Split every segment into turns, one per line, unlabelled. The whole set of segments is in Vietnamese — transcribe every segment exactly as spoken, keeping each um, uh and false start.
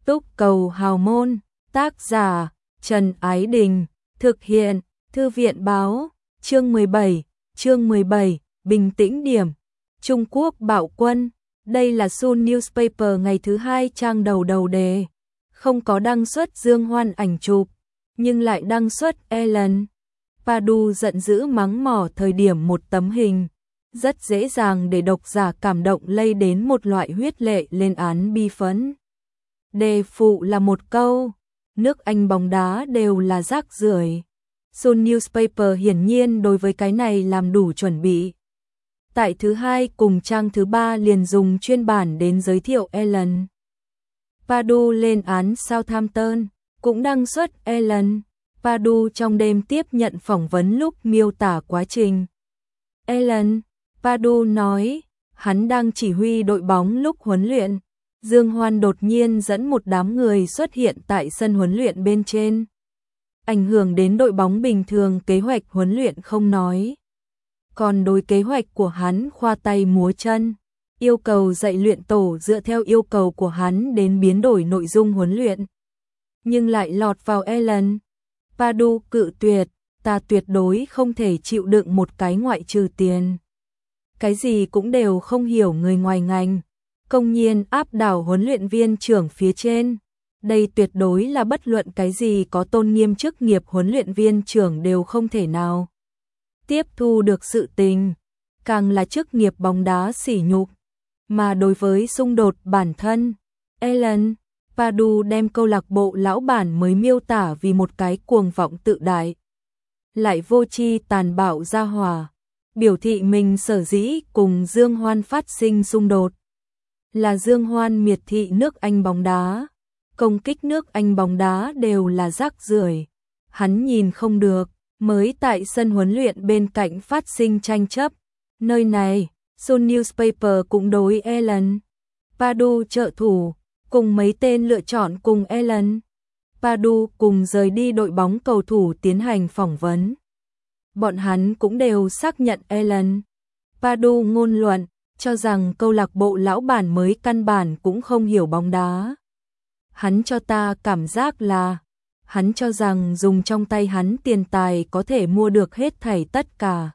Túc Cầu Hào Môn, tác giả Trần Ái Đình, thực hiện Thư viện Báo, chương mười bảy, chương mười bảy, bình tĩnh điểm. Trung Quốc bạo quân, đây là Sun Newspaper ngày thứ hai trang đầu đầu đề, không có đăng xuất Dương Hoan ảnh chụp, nhưng lại đăng xuất Ellen. Padu giận dữ mắng mỏ thời điểm một tấm hình, rất dễ dàng để độc giả cảm động lây đến một loại huyết lệ lên án bi phẫn. Đề phụ là một câu, nước Anh bóng đá đều là rác rưởi. Sun Newspaper hiển nhiên đối với cái này làm đủ chuẩn bị. Tại thứ hai cùng trang thứ ba liền dùng chuyên bản đến giới thiệu Ellen. Padu lên án Southampton, cũng đăng xuất Ellen. Padu trong đêm tiếp nhận phỏng vấn lúc miêu tả quá trình. Ellen, Padu nói, hắn đang chỉ huy đội bóng lúc huấn luyện. Dương Hoan đột nhiên dẫn một đám người xuất hiện tại sân huấn luyện bên trên. Ảnh hưởng đến đội bóng bình thường kế hoạch huấn luyện không nói. Còn đối kế hoạch của hắn khoa tay múa chân, yêu cầu dạy luyện tổ dựa theo yêu cầu của hắn đến biến đổi nội dung huấn luyện. Nhưng lại lọt vào Ellen. Padu cự tuyệt, ta tuyệt đối không thể chịu đựng một cái ngoại trừ tiền. Cái gì cũng đều không hiểu người ngoài ngành, công nhiên áp đảo huấn luyện viên trưởng phía trên. Đây tuyệt đối là bất luận cái gì có tôn nghiêm chức nghiệp huấn luyện viên trưởng đều không thể nào tiếp thu được sự tình, càng là chức nghiệp bóng đá sỉ nhục. Mà đối với xung đột bản thân, Ellen, Padu đem câu lạc bộ lão bản mới miêu tả vì một cái cuồng vọng tự đại, lại vô tri tàn bạo gia hỏa, biểu thị mình sở dĩ cùng Dương Hoan phát sinh xung đột. Là Dương Hoan miệt thị nước Anh bóng đá, công kích nước Anh bóng đá đều là rác rưởi. Hắn nhìn không được, mới tại sân huấn luyện bên cạnh phát sinh tranh chấp. Nơi này, Sun Newspaper cũng đối Ellen. Padu trợ thủ, cùng mấy tên lựa chọn cùng Ellen. Padu cùng rời đi đội bóng cầu thủ tiến hành phỏng vấn. Bọn hắn cũng đều xác nhận Ellen. Padu ngôn luận, cho rằng câu lạc bộ lão bản mới căn bản cũng không hiểu bóng đá. Hắn cho ta cảm giác là, hắn cho rằng dùng trong tay hắn tiền tài có thể mua được hết thảy tất cả.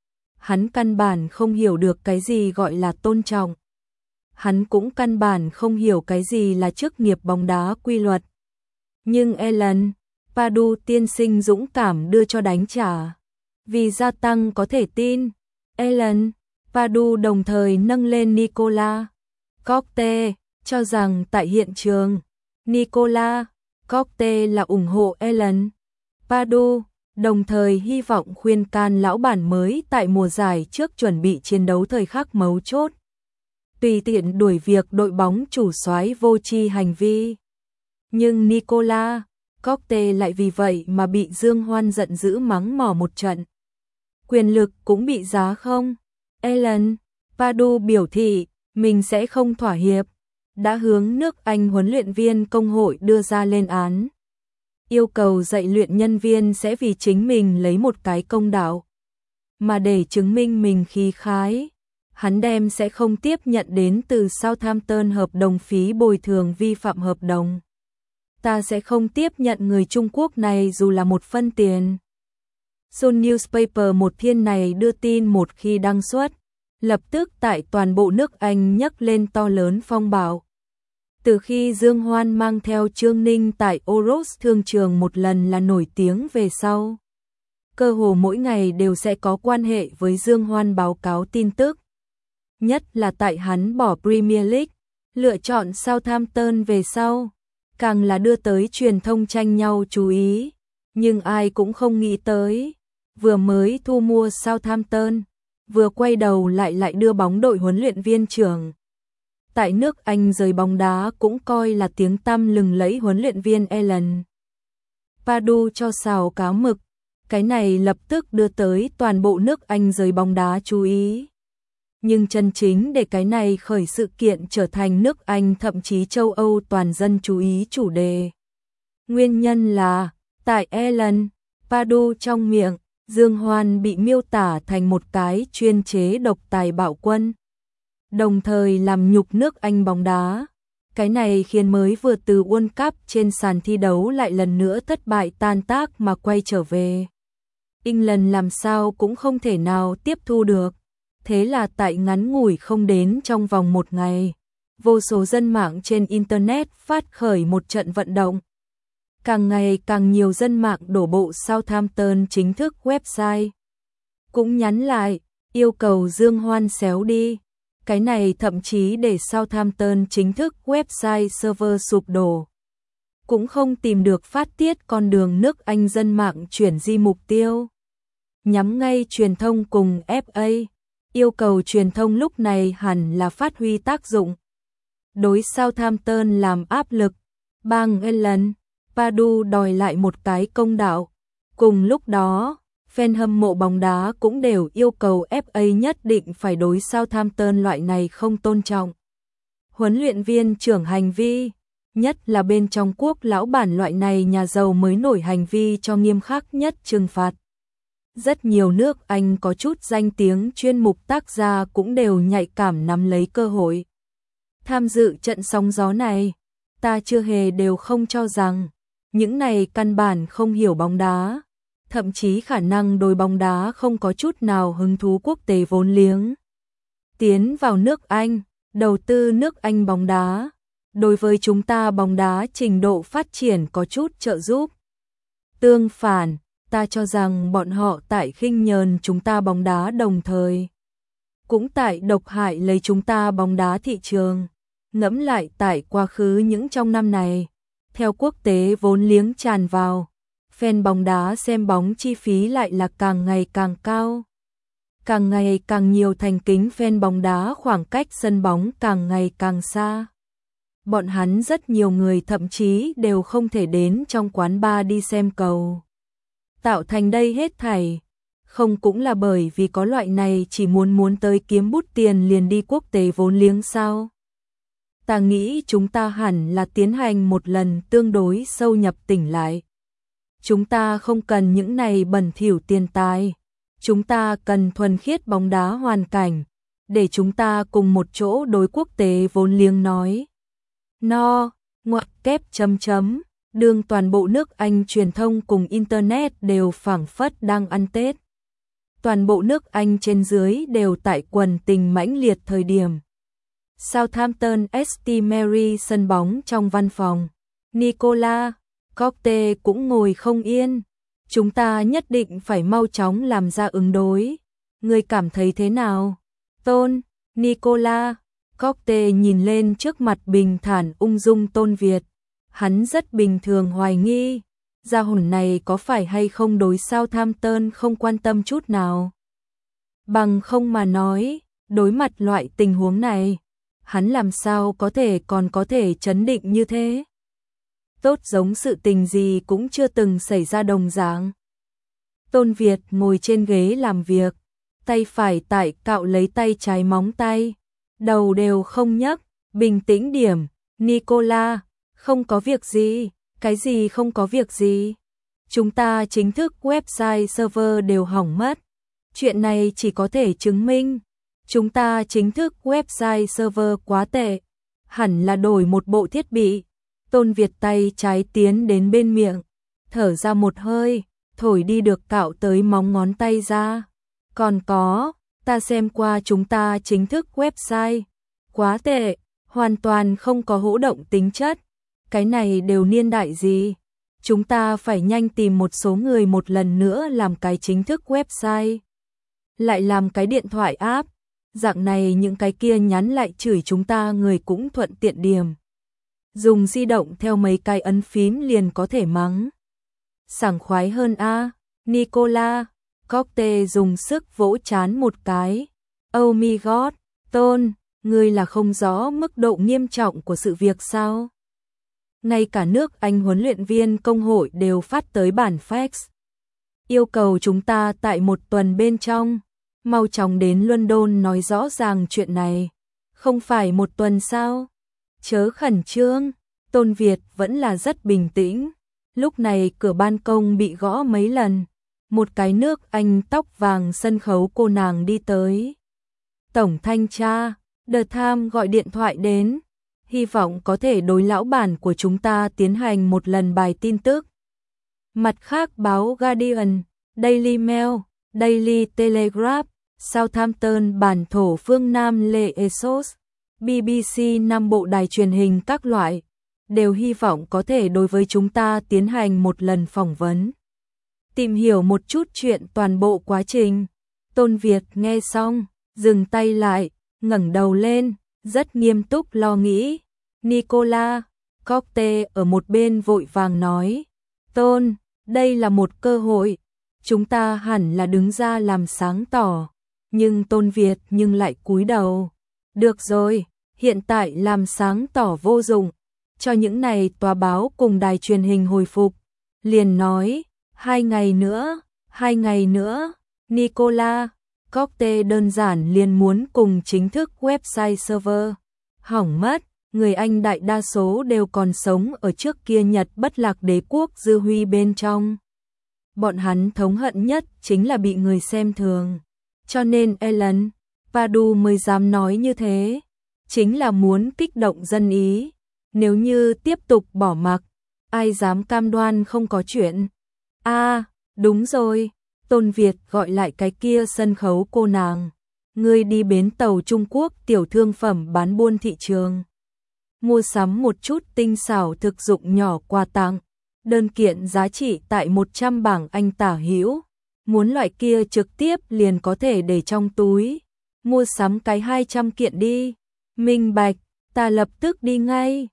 Hắn căn bản không hiểu được cái gì gọi là tôn trọng. Hắn cũng căn bản không hiểu cái gì là chức nghiệp bóng đá quy luật. Nhưng Ellen, Padu tiên sinh dũng cảm đưa cho đánh trả. Vì gia tăng có thể tin, Ellen, Padu đồng thời nâng lên Nicolas Cocte, cho rằng tại hiện trường, Nicolas Cocte là ủng hộ Ellen. Padu đồng thời hy vọng khuyên can lão bản mới tại mùa giải trước chuẩn bị chiến đấu thời khắc mấu chốt, tùy tiện đuổi việc đội bóng chủ soái vô tri hành vi. Nhưng Nicolas Cocte lại vì vậy mà bị Dương Hoan giận dữ mắng mỏ một trận. Quyền lực cũng bị giá không? Ellen, Padu biểu thị mình sẽ không thỏa hiệp, đã hướng nước Anh huấn luyện viên công hội đưa ra lên án, yêu cầu dạy luyện nhân viên sẽ vì chính mình lấy một cái công đạo. Mà để chứng minh mình khí khái, hắn đem sẽ không tiếp nhận đến từ Southampton hợp đồng phí bồi thường vi phạm hợp đồng. Ta sẽ không tiếp nhận người Trung Quốc này dù là một phân tiền. Sun Newspaper một thiên này đưa tin một khi đăng xuất, lập tức tại toàn bộ nước Anh nhấc lên to lớn phong bạo. Từ khi Dương Hoan mang theo Trương Ninh tại Oros thương trường một lần là nổi tiếng về sau, cơ hồ mỗi ngày đều sẽ có quan hệ với Dương Hoan báo cáo tin tức. Nhất là tại hắn bỏ Premier League, lựa chọn Southampton về sau, càng là đưa tới truyền thông tranh nhau chú ý. Nhưng ai cũng không nghĩ tới, vừa mới thu mua Southampton, vừa quay đầu lại lại đưa bóng đội huấn luyện viên trưởng. Tại nước Anh giới bóng đá cũng coi là tiếng tăm lừng lẫy huấn luyện viên Ellen. Padu cho xào cá mực, cái này lập tức đưa tới toàn bộ nước Anh giới bóng đá chú ý. Nhưng chân chính để cái này khởi sự kiện trở thành nước Anh thậm chí châu Âu toàn dân chú ý chủ đề. Nguyên nhân là, tại Ellen, Padu trong miệng, Dương Hoan bị miêu tả thành một cái chuyên chế độc tài bạo quân, đồng thời làm nhục nước Anh bóng đá. Cái này khiến mới vừa từ World Cup trên sàn thi đấu lại lần nữa thất bại tan tác mà quay trở về. England làm sao cũng không thể nào tiếp thu được. Thế là tại ngắn ngủi không đến trong vòng một ngày, vô số dân mạng trên Internet phát khởi một trận vận động. Càng ngày càng nhiều dân mạng đổ bộ Southampton chính thức website. Cũng nhắn lại, yêu cầu Dương Hoan xéo đi. Cái này thậm chí để Southampton chính thức website server sụp đổ. Cũng không tìm được phát tiết con đường nước Anh, dân mạng chuyển di mục tiêu. Nhắm ngay truyền thông cùng ép a, yêu cầu truyền thông lúc này hẳn là phát huy tác dụng. Đối Southampton làm áp lực, bang England, Padu đòi lại một cái công đạo. Cùng lúc đó, fan hâm mộ bóng đá cũng đều yêu cầu ép a nhất định phải đối Southampton loại này không tôn trọng. Huấn luyện viên trưởng hành vi, nhất là bên trong quốc lão bản loại này nhà giàu mới nổi hành vi cho nghiêm khắc nhất trừng phạt. Rất nhiều nước Anh có chút danh tiếng chuyên mục tác gia cũng đều nhạy cảm nắm lấy cơ hội. Tham dự trận sóng gió này, ta chưa hề đều không cho rằng những này căn bản không hiểu bóng đá, thậm chí khả năng đối bóng đá không có chút nào hứng thú quốc tế vốn liếng. Tiến vào nước Anh, đầu tư nước Anh bóng đá, đối với chúng ta bóng đá trình độ phát triển có chút trợ giúp. Tương phản, ta cho rằng bọn họ tại khinh nhờn chúng ta bóng đá đồng thời cũng tại độc hại lấy chúng ta bóng đá thị trường. Ngẫm lại tại quá khứ những trong năm này, theo quốc tế vốn liếng tràn vào, fan bóng đá xem bóng chi phí lại là càng ngày càng cao. Càng ngày càng nhiều thành kính fan bóng đá, khoảng cách sân bóng càng ngày càng xa. Bọn hắn rất nhiều người thậm chí đều không thể đến trong quán bar đi xem cầu. Tạo thành đây hết thảy, không cũng là bởi vì có loại này chỉ muốn muốn tới kiếm bút tiền liền đi quốc tế vốn liếng sao? Ta nghĩ chúng ta hẳn là tiến hành một lần tương đối sâu nhập tỉnh lại. Chúng ta không cần những này bẩn thỉu tiền tài, chúng ta cần thuần khiết bóng đá hoàn cảnh, để chúng ta cùng một chỗ đối quốc tế vốn liếng nói. No, ngoặc kép chấm chấm, đương toàn bộ nước Anh truyền thông cùng Internet đều phảng phất đang ăn Tết. Toàn bộ nước Anh trên dưới đều tại quần tình mãnh liệt thời điểm. Southampton ét tê Mary sân bóng trong văn phòng. Nicola Cockte cũng ngồi không yên. Chúng ta nhất định phải mau chóng làm ra ứng đối. Ngươi cảm thấy thế nào? Tôn, Nicola Cockte nhìn lên trước mặt bình thản ung dung Tôn Việt. Hắn rất bình thường hoài nghi, gia hồn này có phải hay không đối Southampton không quan tâm chút nào. Bằng không mà nói, đối mặt loại tình huống này, hắn làm sao có thể còn có thể trấn định như thế. Tốt giống sự tình gì cũng chưa từng xảy ra đồng dạng. Tôn Việt ngồi trên ghế làm việc, tay phải tại cạo lấy tay trái móng tay, đầu đều không nhấc, bình tĩnh điểm, Nicola, không có việc gì, cái gì không có việc gì. Chúng ta chính thức website server đều hỏng mất. Chuyện này chỉ có thể chứng minh chúng ta chính thức website server quá tệ, hẳn là đổi một bộ thiết bị. Tôn Việt tay trái tiến đến bên miệng, thở ra một hơi, thổi đi được cạo tới móng ngón tay ra. Còn có, ta xem qua chúng ta chính thức website, quá tệ, hoàn toàn không có hỗ động tính chất. Cái này đều niên đại gì? Chúng ta phải nhanh tìm một số người một lần nữa làm cái chính thức website. Lại làm cái điện thoại app, dạng này những cái kia nhắn lại chửi chúng ta người cũng thuận tiện điểm. Dùng di động theo mấy cái ấn phím liền có thể mắng. Sảng khoái hơn a. Nicola Cockte dùng sức vỗ chán một cái. Oh my god, Tôn, ngươi là không rõ mức độ nghiêm trọng của sự việc sao? Ngay cả nước Anh huấn luyện viên công hội đều phát tới bản fax. Yêu cầu chúng ta tại một tuần bên trong, mau chóng đến London nói rõ ràng chuyện này. Không phải một tuần sao? Chớ khẩn trương, Tôn Việt vẫn là rất bình tĩnh. Lúc này cửa ban công bị gõ mấy lần. Một cái nước Anh tóc vàng sân khấu cô nàng đi tới. Tổng thanh tra, The Times gọi điện thoại đến. hy vọng có thể đối lão bản của chúng ta tiến hành một lần bài tin tức. Mặt khác báo Guardian, Daily Mail, Daily Telegraph, Southampton bản thổ phương Nam Le Esos, bê bê xê năm bộ đài truyền hình các loại, đều hy vọng có thể đối với chúng ta tiến hành một lần phỏng vấn. Tìm hiểu một chút chuyện toàn bộ quá trình. Tôn Việt nghe xong, dừng tay lại, ngẩng đầu lên, rất nghiêm túc lo nghĩ. Nicola Cocte ở một bên vội vàng nói, Tôn, đây là một cơ hội, chúng ta hẳn là đứng ra làm sáng tỏ. Nhưng Tôn Việt nhưng lại cúi đầu. Được rồi, hiện tại làm sáng tỏ vô dụng, cho những này tòa báo cùng đài truyền hình hồi phục. Liền nói, hai ngày nữa, hai ngày nữa, Nicola Cocte đơn giản liền muốn cùng chính thức website server hỏng mất. Người Anh đại đa số đều còn sống ở trước kia Nhật bất lạc đế quốc dư huy bên trong. Bọn hắn thống hận nhất chính là bị người xem thường. Cho nên Ellen Padu mới dám nói như thế, chính là muốn kích động dân ý. Nếu như tiếp tục bỏ mặc, ai dám cam đoan không có chuyện. À, đúng rồi, Tôn Việt gọi lại cái kia sân khấu cô nàng. Ngươi đi bến tàu Trung Quốc tiểu thương phẩm bán buôn thị trường. Mua sắm một chút tinh xảo thực dụng nhỏ quà tặng. Đơn kiện giá trị tại một trăm bảng Anh tả hữu. Muốn loại kia trực tiếp liền có thể để trong túi. Mua sắm cái hai trăm kiện đi. Minh bạch, ta lập tức đi ngay.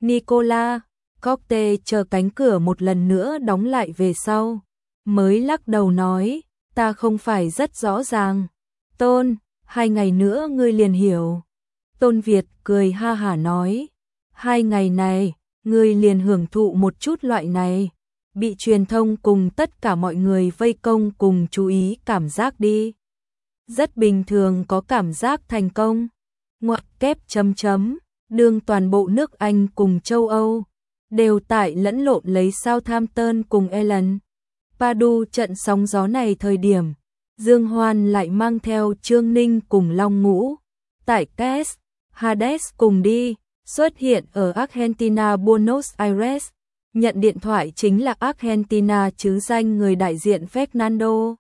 Nicola Cocte chờ cánh cửa một lần nữa đóng lại về sau. Mới lắc đầu nói, ta không phải rất rõ ràng. Tôn, hai ngày nữa ngươi liền hiểu. Tôn Việt cười ha hả nói, hai ngày này, ngươi liền hưởng thụ một chút loại này. Bị truyền thông cùng tất cả mọi người vây công cùng chú ý cảm giác đi. Rất bình thường có cảm giác thành công. Ngoặc kép chấm chấm, đương toàn bộ nước Anh cùng châu Âu đều tại lẫn lộn lấy Southampton cùng Ellen Padu trận sóng gió này thời điểm. Dương Hoan lại mang theo Trương Ninh cùng Long Ngũ tại Kes Hades cùng đi, xuất hiện ở Argentina Buenos Aires. Nhận điện thoại chính là Argentina chứ danh người đại diện Fernando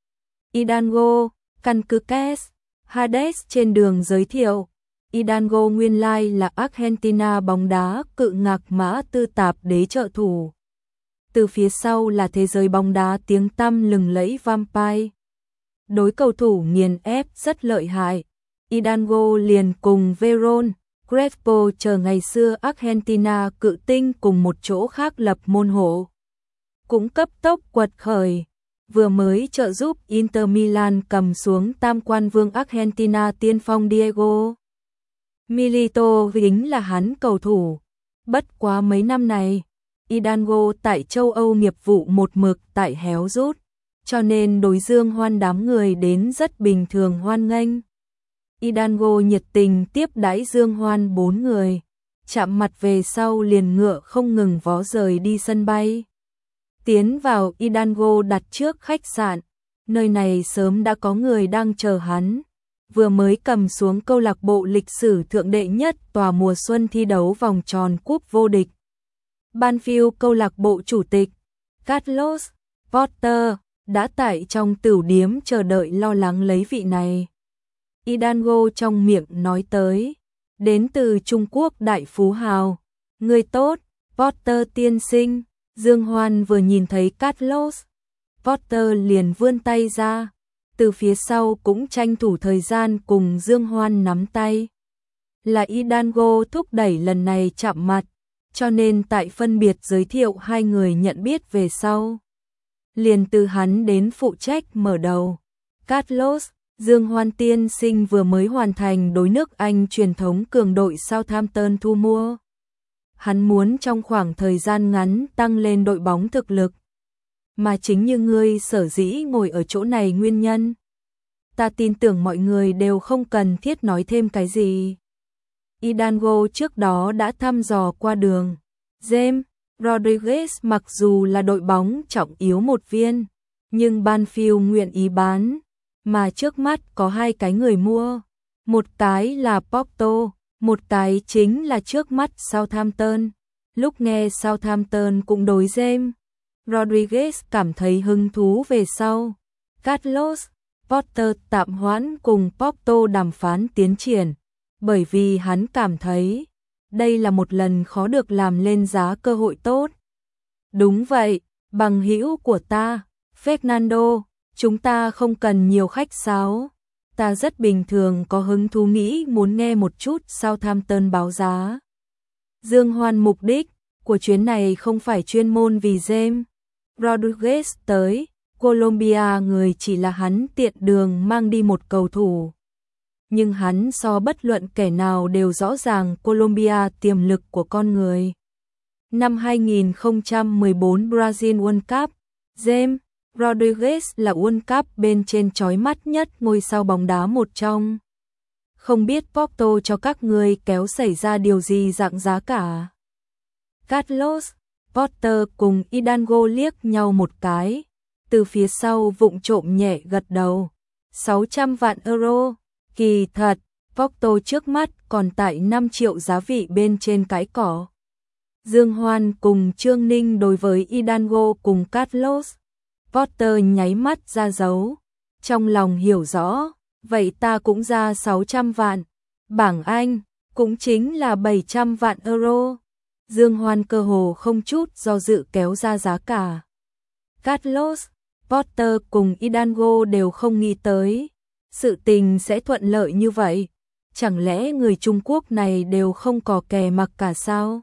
Hidalgo. Căn cứ Kes Hades trên đường giới thiệu, Hidalgo nguyên lai là Argentina bóng đá cự ngạc Mã Tư Tạp đế trợ thủ. Từ phía sau là thế giới bóng đá tiếng tăm lừng lẫy Vampire. Đối cầu thủ nghiền ép rất lợi hại. Hidalgo liền cùng Veron Crespo chờ ngày xưa Argentina cự tinh cùng một chỗ khác lập môn hộ. Cũng cấp tốc quật khởi. Vừa mới trợ giúp Inter Milan cầm xuống tam quan vương Argentina tiên phong Diego Milito chính là hắn cầu thủ. Bất quá mấy năm này, Hidalgo tại châu Âu nghiệp vụ một mực tại héo rút, cho nên đối Dương Hoan đám người đến rất bình thường hoan nghênh. Hidalgo nhiệt tình tiếp đãi Dương Hoan bốn người, chạm mặt về sau liền ngựa không ngừng vó rời đi sân bay. Tiến vào Hidalgo đặt trước khách sạn, nơi này sớm đã có người đang chờ hắn. Vừa mới cầm xuống câu lạc bộ lịch sử thượng đệ nhất tòa mùa xuân thi đấu vòng tròn cúp vô địch. Banfield câu lạc bộ chủ tịch Carlos Porter đã tại trong tửu điếm chờ đợi lo lắng lấy vị này. Hidalgo trong miệng nói tới, đến từ Trung Quốc đại phú hào, người tốt, Porter tiên sinh. Dương Hoan vừa nhìn thấy Carlos Porter liền vươn tay ra, từ phía sau cũng tranh thủ thời gian cùng Dương Hoan nắm tay. Là Hidalgo thúc đẩy lần này chạm mặt, cho nên tại phân biệt giới thiệu hai người nhận biết về sau. Liền từ hắn đến phụ trách mở đầu. Carlos, Dương Hoan tiên sinh vừa mới hoàn thành đối nước Anh truyền thống cường đội Southampton thu mua. Hắn muốn trong khoảng thời gian ngắn tăng lên đội bóng thực lực. Mà chính như ngươi sở dĩ ngồi ở chỗ này nguyên nhân. Ta tin tưởng mọi người đều không cần thiết nói thêm cái gì. Hidalgo trước đó đã thăm dò qua đường. James Rodriguez mặc dù là đội bóng trọng yếu một viên, nhưng Banfield nguyện ý bán. Mà trước mắt có hai cái người mua. Một cái là Porto, Một cái chính là trước mắt Southampton. Lúc nghe Southampton cũng đối James Rodriguez cảm thấy hứng thú về sau. Carlos Potter tạm hoãn cùng Porto đàm phán tiến triển, bởi vì hắn cảm thấy đây là một lần khó được làm lên giá cơ hội tốt. Đúng vậy, bằng hữu của ta, Fernando, chúng ta không cần nhiều khách sáo. Ta rất bình thường có hứng thú nghĩ muốn nghe một chút Southampton báo giá. Dương Hoan mục đích của chuyến này không phải chuyên môn vì James Rodriguez tới Colombia, người chỉ là hắn tiện đường mang đi một cầu thủ. Nhưng hắn so bất luận kẻ nào đều rõ ràng Colombia tiềm lực của con người. Năm hai không một bốn Brazil World Cup, James Rodriguez là World Cup bên trên chói mắt nhất ngôi sao bóng đá một trong. Không biết Porto cho các người kéo xảy ra điều gì dạng giá cả. Carlos Potter cùng Hidalgo liếc nhau một cái, từ phía sau vụng trộm nhẹ gật đầu. sáu trăm vạn euro, kỳ thật, Porto trước mắt còn tại năm triệu giá vị bên trên cái cỏ. Dương Hoan cùng Trương Ninh đối với Hidalgo cùng Carlos Potter nháy mắt ra dấu, trong lòng hiểu rõ, vậy ta cũng ra sáu trăm vạn, bảng Anh cũng chính là bảy trăm vạn euro. Dương Hoan cơ hồ không chút do dự kéo ra giá cả. Carlos Potter cùng Hidalgo đều không nghĩ tới sự tình sẽ thuận lợi như vậy. Chẳng lẽ người Trung Quốc này đều không có kè mặc cả sao?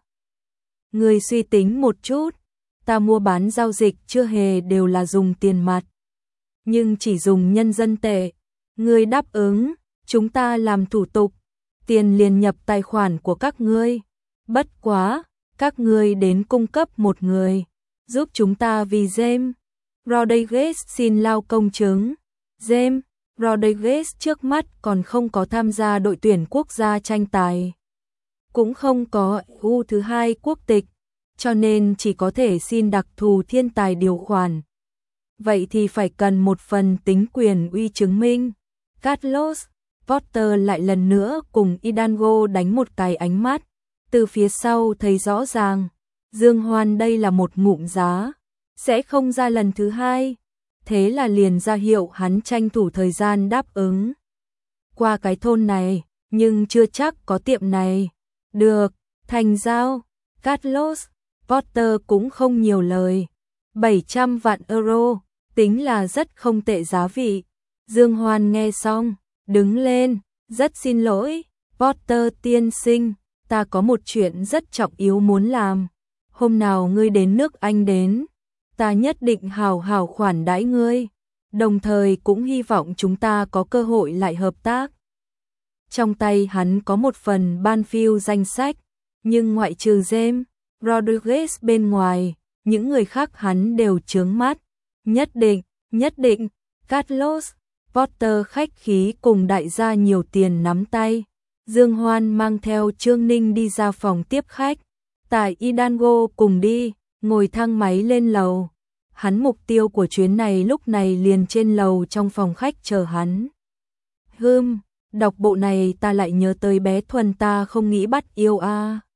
Người suy tính một chút, ta mua bán giao dịch chưa hề đều là dùng tiền mặt, nhưng chỉ dùng nhân dân tệ. Người đáp ứng, chúng ta làm thủ tục, tiền liền nhập tài khoản của các ngươi. Bất quá, các ngươi đến cung cấp một người, giúp chúng ta vì James Rodriguez xin lao công chứng. James Rodriguez trước mắt còn không có tham gia đội tuyển quốc gia tranh tài, cũng không có U thứ hai quốc tịch, cho nên chỉ có thể xin đặc thù thiên tài điều khoản. Vậy thì phải cần một phần tính quyền uy chứng minh. Carlos Potter lại lần nữa cùng Hidalgo đánh một cái ánh mắt, từ phía sau thấy rõ ràng, Dương Hoan đây là một ngụm giá, sẽ không ra lần thứ hai. Thế là liền ra hiệu hắn tranh thủ thời gian đáp ứng. Qua cái thôn này, nhưng chưa chắc có tiệm này. Được, thành giao. Carlos Potter cũng không nhiều lời. bảy trăm vạn euro, tính là rất không tệ giá vị. Dương Hoan nghe xong, đứng lên, rất xin lỗi, Potter tiên sinh, ta có một chuyện rất trọng yếu muốn làm. Hôm nào ngươi đến nước Anh đến, ta nhất định hào hào khoản đãi ngươi, đồng thời cũng hy vọng chúng ta có cơ hội lại hợp tác. Trong tay hắn có một phần ban phiêu danh sách, nhưng ngoại trừ James Rodriguez bên ngoài, những người khác hắn đều chướng mắt. Nhất định, nhất định, Carlos Potter khách khí cùng đại gia nhiều tiền nắm tay. Dương Hoan mang theo Trương Ninh đi ra phòng tiếp khách, tại Hidalgo cùng đi, ngồi thang máy lên lầu. Hắn mục tiêu của chuyến này lúc này liền trên lầu trong phòng khách chờ hắn. Hừm, đọc bộ này ta lại nhớ tới bé Thuần ta không nghĩ bắt yêu a. À.